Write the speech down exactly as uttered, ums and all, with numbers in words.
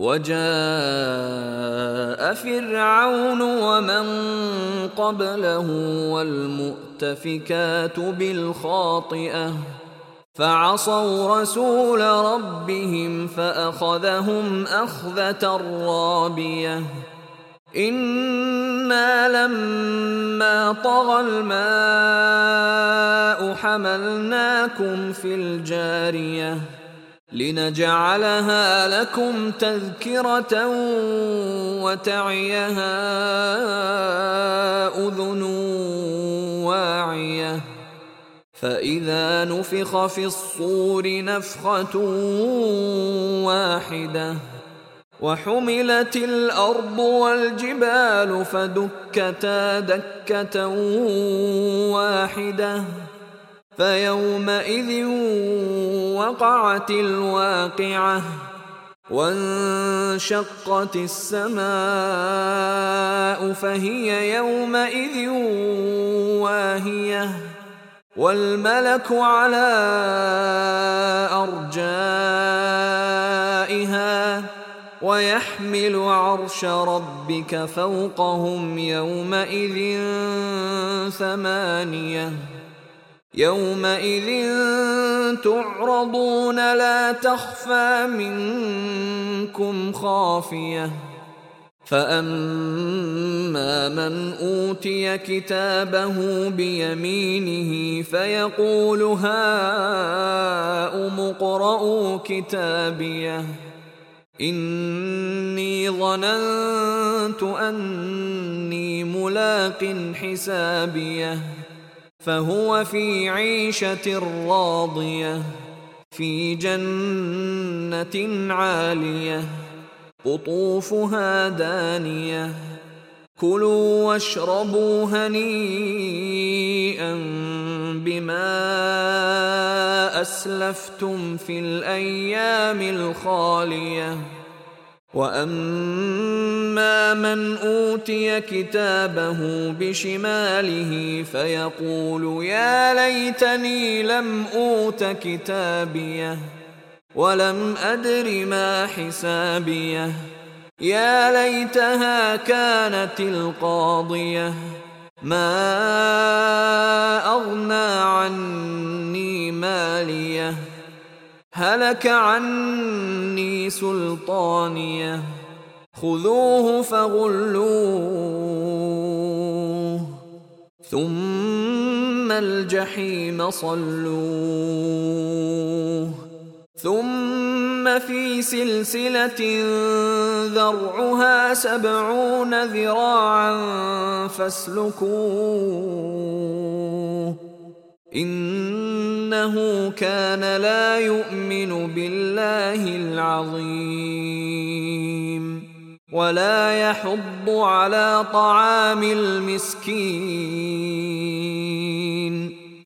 وجاء فرعون ومن قبله والمؤتفكات بالخاطئة فعصوا رسول ربهم فأخذهم أخذة رابية إنا لما طغى الماء حملناكم في الجارية لنجعلها لكم تذكرة وتعيها أذن واعية فإذا نفخ في الصور نفخة واحدة وحملت الأرض والجبال فدكتا دكة واحدة فيومئذ وقعت الواقعة وانشقت السماء فهي يومئذ واهية والملك على أرجائها ويحمل عرش ربك فوقهم يومئذ ثمانية يومئذ تعرضون لا تخفى منكم خافية فأما من أوتي كتابه بيمينه فيقول هاؤم اقرءوا كتابيه إني ظننت أني ملاق حسابيه فهو في عيشة راضية في جنة عالية قطوفها دانية كلوا واشربوا هنيئا بما أسلفتم في الأيام الخالية وأما من أوتي كتابه بشماله فيقول يا ليتني لم أوت كتابيه ولم أدر ما حسابيه يا ليتها كانت القاضية ما أغنى عني ماليه هلك عني سلطانيه خذوه فغلوه ثم الجحيم صلوه ثم في سلسلة ذرعها سبعون ذراعا فاسلكوه إنه كان لا يؤمن بالله العظيم ولا يحض على طعام المسكين